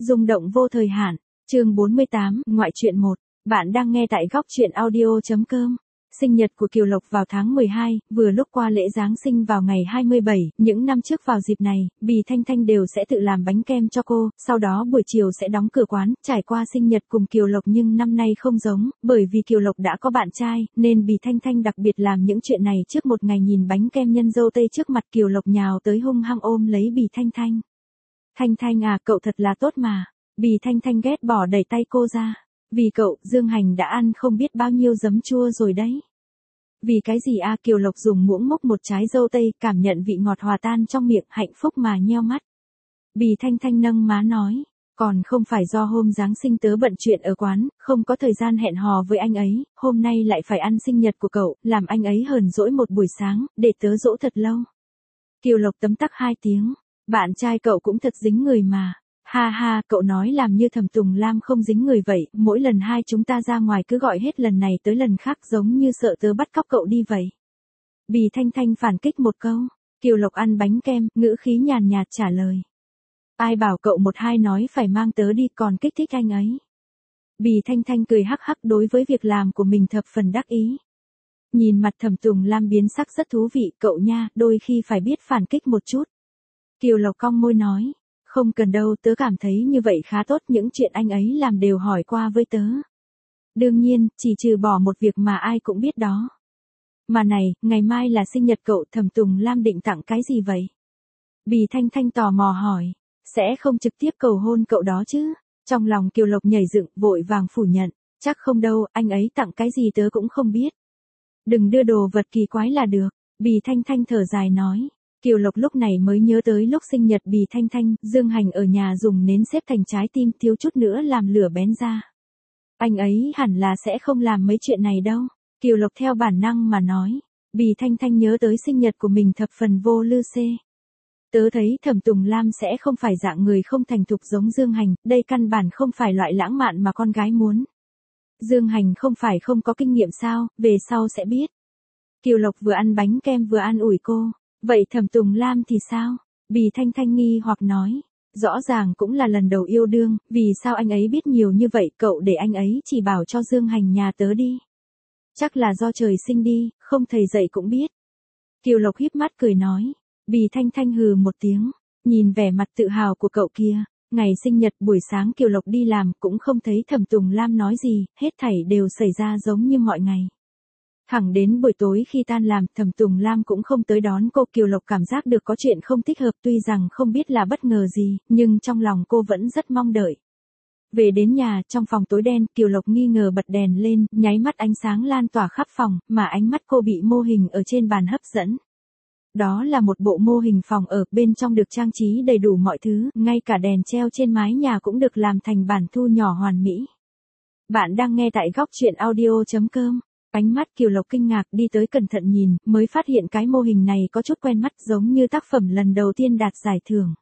Rung động vô thời hạn. Chương 48, ngoại truyện 1. Bạn đang nghe tại góc truyện audio.com. Sinh nhật của Kiều Lộc vào tháng 12, vừa lúc qua lễ Giáng sinh vào ngày 27, những năm trước vào dịp này, Bì Thanh Thanh đều sẽ tự làm bánh kem cho cô, sau đó buổi chiều sẽ đóng cửa quán, trải qua sinh nhật cùng Kiều Lộc, nhưng năm nay không giống, bởi vì Kiều Lộc đã có bạn trai, nên Bì Thanh Thanh đặc biệt làm những chuyện này trước một ngày. Nhìn bánh kem nhân dâu tây trước mặt, Kiều Lộc nhào tới hung hăng ôm lấy Bì Thanh Thanh. Thanh Thanh à, cậu thật là tốt mà. Bì Thanh Thanh ghét bỏ đẩy tay cô ra. Vì cậu, Dương Hành đã ăn không biết bao nhiêu giấm chua rồi đấy. Vì cái gì à? Kiều Lộc dùng muỗng múc một trái dâu tây, cảm nhận vị ngọt hòa tan trong miệng, hạnh phúc mà nheo mắt. Bì Thanh Thanh nâng má nói, còn không phải do hôm Giáng sinh tớ bận chuyện ở quán, không có thời gian hẹn hò với anh ấy, hôm nay lại phải ăn sinh nhật của cậu, làm anh ấy hờn dỗi một buổi sáng, để tớ dỗ thật lâu. Kiều Lộc tấm tắc 2 tiếng, bạn trai cậu cũng thật dính người mà. Ha ha, cậu nói làm như Thẩm Tùng Lam không dính người vậy, mỗi lần hai chúng ta ra ngoài cứ gọi hết lần này tới lần khác, giống như sợ tớ bắt cóc cậu đi vậy. Bì Thanh Thanh phản kích một câu. Kiều Lộc ăn bánh kem, ngữ khí nhàn nhạt trả lời. Ai bảo cậu một hai nói phải mang tớ đi, còn kích thích anh ấy. Bì Thanh Thanh cười hắc hắc, đối với việc làm của mình thập phần đắc ý. Nhìn mặt Thẩm Tùng Lam biến sắc rất thú vị, cậu nha, đôi khi phải biết phản kích một chút. Kiều Lộc cong môi nói. Không cần đâu, tớ cảm thấy như vậy khá tốt, những chuyện anh ấy làm đều hỏi qua với tớ. Đương nhiên, chỉ trừ bỏ một việc mà ai cũng biết đó. Mà này, ngày mai là sinh nhật cậu, Thẩm Tùng Lam định tặng cái gì vậy? Bì Thanh Thanh tò mò hỏi, sẽ không trực tiếp cầu hôn cậu đó chứ? Trong lòng Kiều Lộc nhảy dựng, vội vàng phủ nhận, chắc không đâu, anh ấy tặng cái gì tớ cũng không biết. Đừng đưa đồ vật kỳ quái là được, Bì Thanh Thanh thở dài nói. Kiều Lộc lúc này mới nhớ tới lúc sinh nhật Bì Thanh Thanh, Dương Hành ở nhà dùng nến xếp thành trái tim, thiếu chút nữa làm lửa bén ra. Anh ấy hẳn là sẽ không làm mấy chuyện này đâu. Kiều Lộc theo bản năng mà nói. Bì Thanh Thanh nhớ tới sinh nhật của mình thập phần vô lư xê. Tớ thấy Thẩm Tùng Lam sẽ không phải dạng người không thành thục giống Dương Hành, đây căn bản không phải loại lãng mạn mà con gái muốn. Dương Hành không phải không có kinh nghiệm sao, về sau sẽ biết. Kiều Lộc vừa ăn bánh kem vừa an ủi cô. Vậy Thẩm Tùng Lam thì sao? Bì Thanh Thanh nghi hoặc nói. Rõ ràng cũng là lần đầu yêu đương, vì sao anh ấy biết nhiều như vậy, cậu để anh ấy chỉ bảo cho Dương Hành nhà tớ đi. Chắc là do trời sinh đi, không thầy dạy cũng biết. Kiều Lộc híp mắt cười nói. Bì Thanh Thanh hừ một tiếng, nhìn vẻ mặt tự hào của cậu kia. Ngày sinh nhật buổi sáng Kiều Lộc đi làm cũng không thấy Thẩm Tùng Lam nói gì, hết thảy đều xảy ra giống như mọi ngày. Thẳng đến buổi tối khi tan làm, Thẩm Tùng Lam cũng không tới đón cô. Kiều Lộc cảm giác được có chuyện không thích hợp, tuy rằng không biết là bất ngờ gì, nhưng trong lòng cô vẫn rất mong đợi. Về đến nhà, trong phòng tối đen, Kiều Lộc nghi ngờ bật đèn lên, nháy mắt ánh sáng lan tỏa khắp phòng, mà ánh mắt cô bị mô hình ở trên bàn hấp dẫn. Đó là một bộ mô hình phòng ở, bên trong được trang trí đầy đủ mọi thứ, ngay cả đèn treo trên mái nhà cũng được làm thành bản thu nhỏ hoàn mỹ. Bạn đang nghe tại góc truyện audio.com. Ánh mắt Kiều Lộc kinh ngạc, đi tới cẩn thận nhìn, mới phát hiện cái mô hình này có chút quen mắt, giống như tác phẩm lần đầu tiên đạt giải thưởng.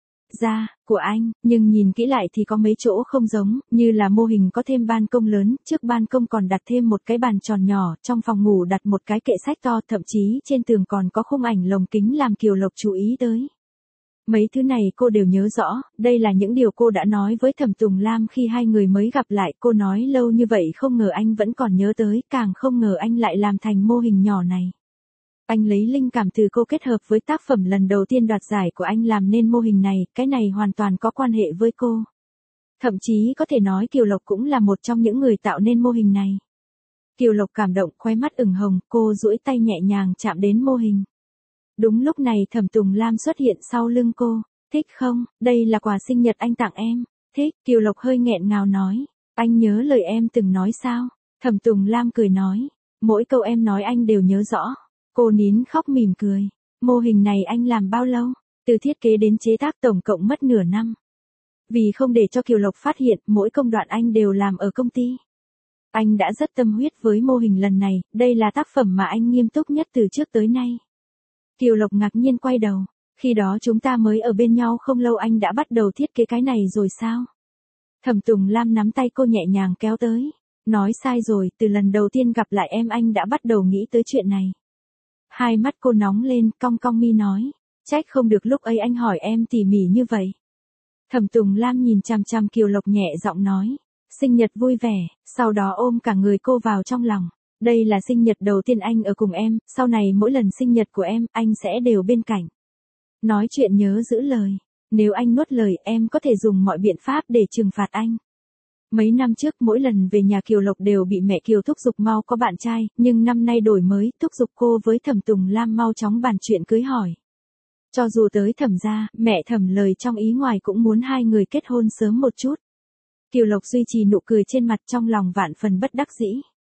Của anh, nhưng nhìn kỹ lại thì có mấy chỗ không giống, như là mô hình có thêm ban công lớn, trước ban công còn đặt thêm một cái bàn tròn nhỏ, trong phòng ngủ đặt một cái kệ sách to, thậm chí trên tường còn có khung ảnh lồng kính làm Kiều Lộc chú ý tới. Mấy thứ này cô đều nhớ rõ, đây là những điều cô đã nói với Thẩm Tùng Lam khi hai người mới gặp lại. Cô nói lâu như vậy không ngờ anh vẫn còn nhớ tới, càng không ngờ anh lại làm thành mô hình nhỏ này. Anh lấy linh cảm từ cô kết hợp với tác phẩm lần đầu tiên đoạt giải của anh làm nên mô hình này, cái này hoàn toàn có quan hệ với cô. Thậm chí có thể nói Kiều Lộc cũng là một trong những người tạo nên mô hình này. Kiều Lộc cảm động, khóe mắt ửng hồng, cô duỗi tay nhẹ nhàng chạm đến mô hình. Đúng lúc này Thẩm Tùng Lam xuất hiện sau lưng cô. Thích không, đây là quà sinh nhật anh tặng em. Thích, Kiều Lộc hơi nghẹn ngào nói. Anh nhớ lời em từng nói sao? Thẩm Tùng Lam cười nói. Mỗi câu em nói anh đều nhớ rõ. Cô nín khóc mỉm cười. Mô hình này anh làm bao lâu? Từ thiết kế đến chế tác tổng cộng mất nửa năm. Vì không để cho Kiều Lộc phát hiện, mỗi công đoạn anh đều làm ở công ty. Anh đã rất tâm huyết với mô hình lần này, đây là tác phẩm mà anh nghiêm túc nhất từ trước tới nay. Kiều Lộc ngạc nhiên quay đầu. Khi đó chúng ta mới ở bên nhau không lâu anh đã bắt đầu thiết kế cái này rồi sao? Thẩm Tùng Lam nắm tay cô nhẹ nhàng kéo tới. Nói sai rồi, từ lần đầu tiên gặp lại em anh đã bắt đầu nghĩ tới chuyện này. Hai mắt cô nóng lên, cong cong mi nói. Trách không được lúc ấy anh hỏi em tỉ mỉ như vậy. Thẩm Tùng Lam nhìn chằm chằm Kiều Lộc nhẹ giọng nói. Sinh nhật vui vẻ, sau đó ôm cả người cô vào trong lòng. Đây là sinh nhật đầu tiên anh ở cùng em, sau này mỗi lần sinh nhật của em, anh sẽ đều bên cạnh. Nói chuyện nhớ giữ lời. Nếu anh nuốt lời em có thể dùng mọi biện pháp để trừng phạt anh. Mấy năm trước mỗi lần về nhà Kiều Lộc đều bị mẹ Kiều thúc giục mau có bạn trai, nhưng năm nay đổi mới, thúc giục cô với Thẩm Tùng Lam mau chóng bàn chuyện cưới hỏi. Cho dù tới Thẩm gia, mẹ Thẩm lời trong ý ngoài cũng muốn hai người kết hôn sớm một chút. Kiều Lộc duy trì nụ cười trên mặt trong lòng vạn phần bất đắc dĩ.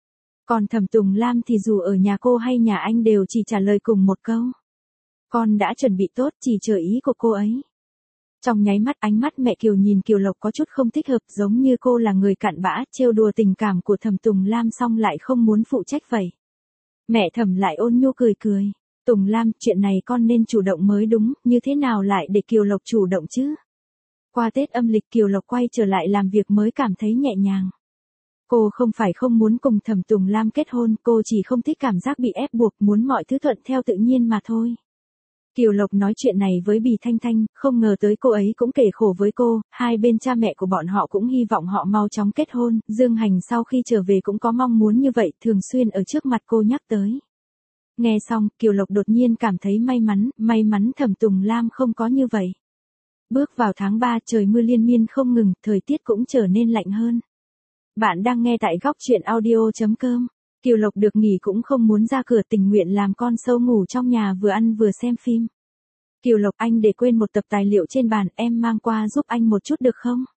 Còn Thẩm Tùng Lam thì dù ở nhà cô hay nhà anh đều chỉ trả lời cùng một câu. Con đã chuẩn bị tốt, chỉ chờ ý của cô ấy. Trong nháy mắt ánh mắt mẹ Kiều nhìn Kiều Lộc có chút không thích hợp, giống như cô là người cặn bã, trêu đùa tình cảm của Thẩm Tùng Lam xong lại không muốn phụ trách vậy. Mẹ Thẩm lại ôn nhu cười cười. Tùng Lam, chuyện này con nên chủ động mới đúng, như thế nào lại để Kiều Lộc chủ động chứ? Qua Tết âm lịch Kiều Lộc quay trở lại làm việc mới cảm thấy nhẹ nhàng. Cô không phải không muốn cùng Thẩm Tùng Lam kết hôn, cô chỉ không thích cảm giác bị ép buộc, muốn mọi thứ thuận theo tự nhiên mà thôi. Kiều Lộc nói chuyện này với Bì Thanh Thanh, không ngờ tới cô ấy cũng kể khổ với cô, hai bên cha mẹ của bọn họ cũng hy vọng họ mau chóng kết hôn, Dương Hành sau khi trở về cũng có mong muốn như vậy, thường xuyên ở trước mặt cô nhắc tới. Nghe xong, Kiều Lộc đột nhiên cảm thấy may mắn Thẩm Tùng Lam không có như vậy. Bước vào tháng 3 trời mưa liên miên không ngừng, thời tiết cũng trở nên lạnh hơn. Bạn đang nghe tại góc truyện audio.com. Kiều Lộc được nghỉ cũng không muốn ra cửa, tình nguyện làm con sâu ngủ trong nhà vừa ăn vừa xem phim. Kiều Lộc, anh để quên một tập tài liệu trên bàn, em mang qua giúp anh một chút được không?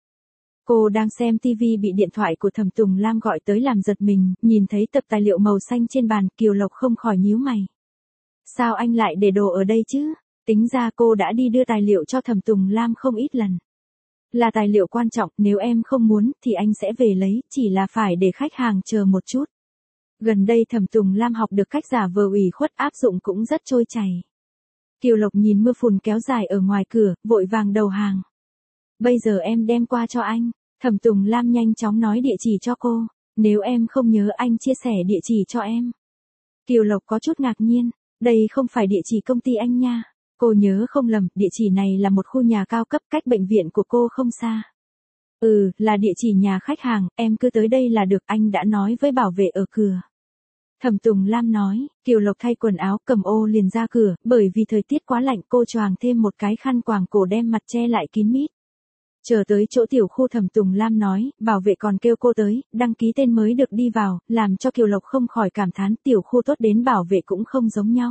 Cô đang xem TV bị điện thoại của Thẩm Tùng Lam gọi tới làm giật mình, nhìn thấy tập tài liệu màu xanh trên bàn, Kiều Lộc không khỏi nhíu mày. Sao anh lại để đồ ở đây chứ? Tính ra cô đã đi đưa tài liệu cho Thẩm Tùng Lam không ít lần. Là tài liệu quan trọng, nếu em không muốn thì anh sẽ về lấy, chỉ là phải để khách hàng chờ một chút. Gần đây Thẩm Tùng Lam học được cách giả vờ ủy khuất, áp dụng cũng rất trôi chảy. Kiều Lộc nhìn mưa phùn kéo dài ở ngoài cửa, vội vàng đầu hàng. Bây giờ em đem qua cho anh. Thẩm Tùng Lam nhanh chóng nói địa chỉ cho cô. Nếu em không nhớ anh chia sẻ địa chỉ cho em. Kiều Lộc có chút ngạc nhiên. Đây không phải địa chỉ công ty anh nha. Cô nhớ không lầm, địa chỉ này là một khu nhà cao cấp cách bệnh viện của cô không xa. Là địa chỉ nhà khách hàng, em cứ tới đây là được, anh đã nói với bảo vệ ở cửa. Thẩm Tùng Lam nói, Kiều Lộc thay quần áo cầm ô liền ra cửa, bởi vì thời tiết quá lạnh cô choàng thêm một cái khăn quàng cổ đem mặt che lại kín mít. Chờ tới chỗ tiểu khu Thẩm Tùng Lam nói, bảo vệ còn kêu cô tới, đăng ký tên mới được đi vào, làm cho Kiều Lộc không khỏi cảm thán tiểu khu tốt đến bảo vệ cũng không giống nhau.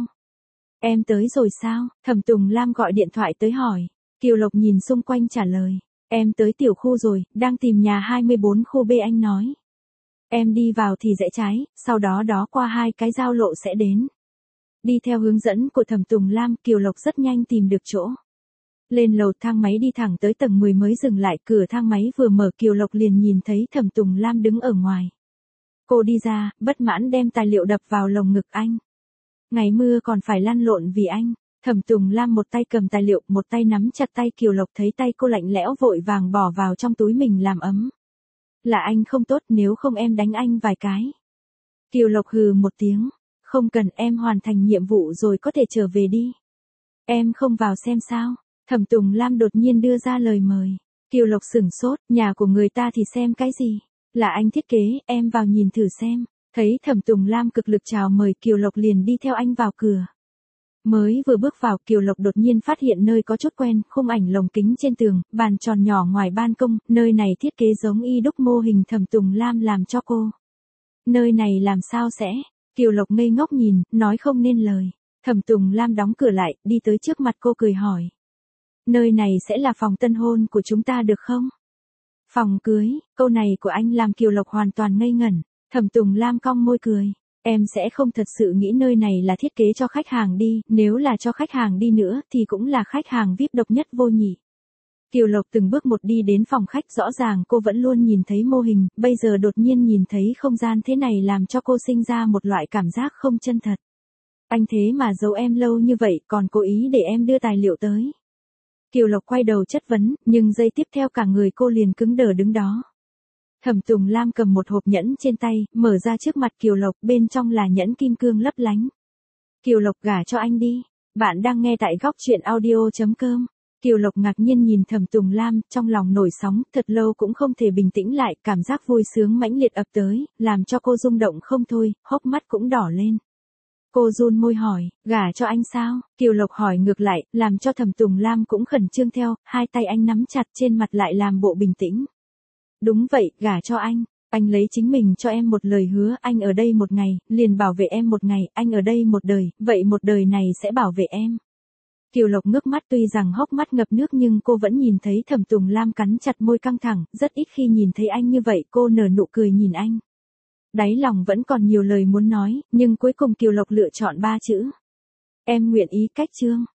Em tới rồi sao? Thẩm Tùng Lam gọi điện thoại tới hỏi. Kiều Lộc nhìn xung quanh trả lời. Em tới tiểu khu rồi, đang tìm nhà 24 khu B anh nói. Em đi vào thì rẽ trái, sau đó qua hai cái giao lộ sẽ đến. Đi theo hướng dẫn của Thẩm Tùng Lam, Kiều Lộc rất nhanh tìm được chỗ. Lên lầu thang máy đi thẳng tới tầng 10 mới dừng lại, cửa thang máy vừa mở Kiều Lộc liền nhìn thấy Thẩm Tùng Lam đứng ở ngoài. Cô đi ra, bất mãn đem tài liệu đập vào lồng ngực anh. Ngày mưa còn phải lăn lộn vì anh. Thẩm Tùng Lam một tay cầm tài liệu, một tay nắm chặt tay Kiều Lộc, thấy tay cô lạnh lẽo vội vàng bỏ vào trong túi mình làm ấm. Là anh không tốt, nếu không em đánh anh vài cái. Kiều Lộc hừ một tiếng. Không cần, em hoàn thành nhiệm vụ rồi có thể trở về đi. Em không vào xem sao? Thẩm Tùng Lam đột nhiên đưa ra lời mời. Kiều Lộc sửng sốt, nhà của người ta thì xem cái gì? Là anh thiết kế, em vào nhìn thử xem. Thấy Thẩm Tùng Lam cực lực chào mời, Kiều Lộc liền đi theo anh vào cửa. Mới vừa bước vào, Kiều Lộc đột nhiên phát hiện nơi có chút quen, khung ảnh lồng kính trên tường, bàn tròn nhỏ ngoài ban công, nơi này thiết kế giống y đúc mô hình Thẩm Tùng Lam làm cho cô. Nơi này làm sao sẽ? Kiều Lộc ngây ngốc nhìn, nói không nên lời. Thẩm Tùng Lam đóng cửa lại, đi tới trước mặt cô cười hỏi. Nơi này sẽ là phòng tân hôn của chúng ta được không? Phòng cưới, câu này của anh làm Kiều Lộc hoàn toàn ngây ngẩn. Thẩm Tùng Lam cong môi cười. Em sẽ không thật sự nghĩ nơi này là thiết kế cho khách hàng đi, nếu là cho khách hàng đi nữa thì cũng là khách hàng VIP độc nhất vô nhị. Kiều Lộc từng bước một đi đến phòng khách, rõ ràng cô vẫn luôn nhìn thấy mô hình, bây giờ đột nhiên nhìn thấy không gian thế này làm cho cô sinh ra một loại cảm giác không chân thật. Anh thế mà giấu em lâu như vậy, còn cố ý để em đưa tài liệu tới. Kiều Lộc quay đầu chất vấn, nhưng giây tiếp theo cả người cô liền cứng đờ đứng đó. Thẩm Tùng Lam cầm một hộp nhẫn trên tay, mở ra trước mặt Kiều Lộc, bên trong là nhẫn kim cương lấp lánh. Kiều Lộc, gả cho anh đi. Bạn đang nghe tại góc truyện audio.com. Kiều Lộc ngạc nhiên nhìn Thẩm Tùng Lam, trong lòng nổi sóng, thật lâu cũng không thể bình tĩnh lại, cảm giác vui sướng mãnh liệt ập tới, làm cho cô rung động không thôi, hốc mắt cũng đỏ lên. Cô run môi hỏi, gả cho anh sao? Kiều Lộc hỏi ngược lại, làm cho Thẩm Tùng Lam cũng khẩn trương theo, hai tay anh nắm chặt trên mặt lại làm bộ bình tĩnh. Đúng vậy, gả cho anh lấy chính mình cho em một lời hứa, anh ở đây một ngày, liền bảo vệ em một ngày, anh ở đây một đời, vậy một đời này sẽ bảo vệ em. Kiều Lộc ngước mắt, tuy rằng hốc mắt ngập nước nhưng cô vẫn nhìn thấy Thẩm Tùng Lam cắn chặt môi căng thẳng, rất ít khi nhìn thấy anh như vậy, cô nở nụ cười nhìn anh. Đáy lòng vẫn còn nhiều lời muốn nói, nhưng cuối cùng Kiều Lộc lựa chọn 3 chữ. Em nguyện ý. Cách chương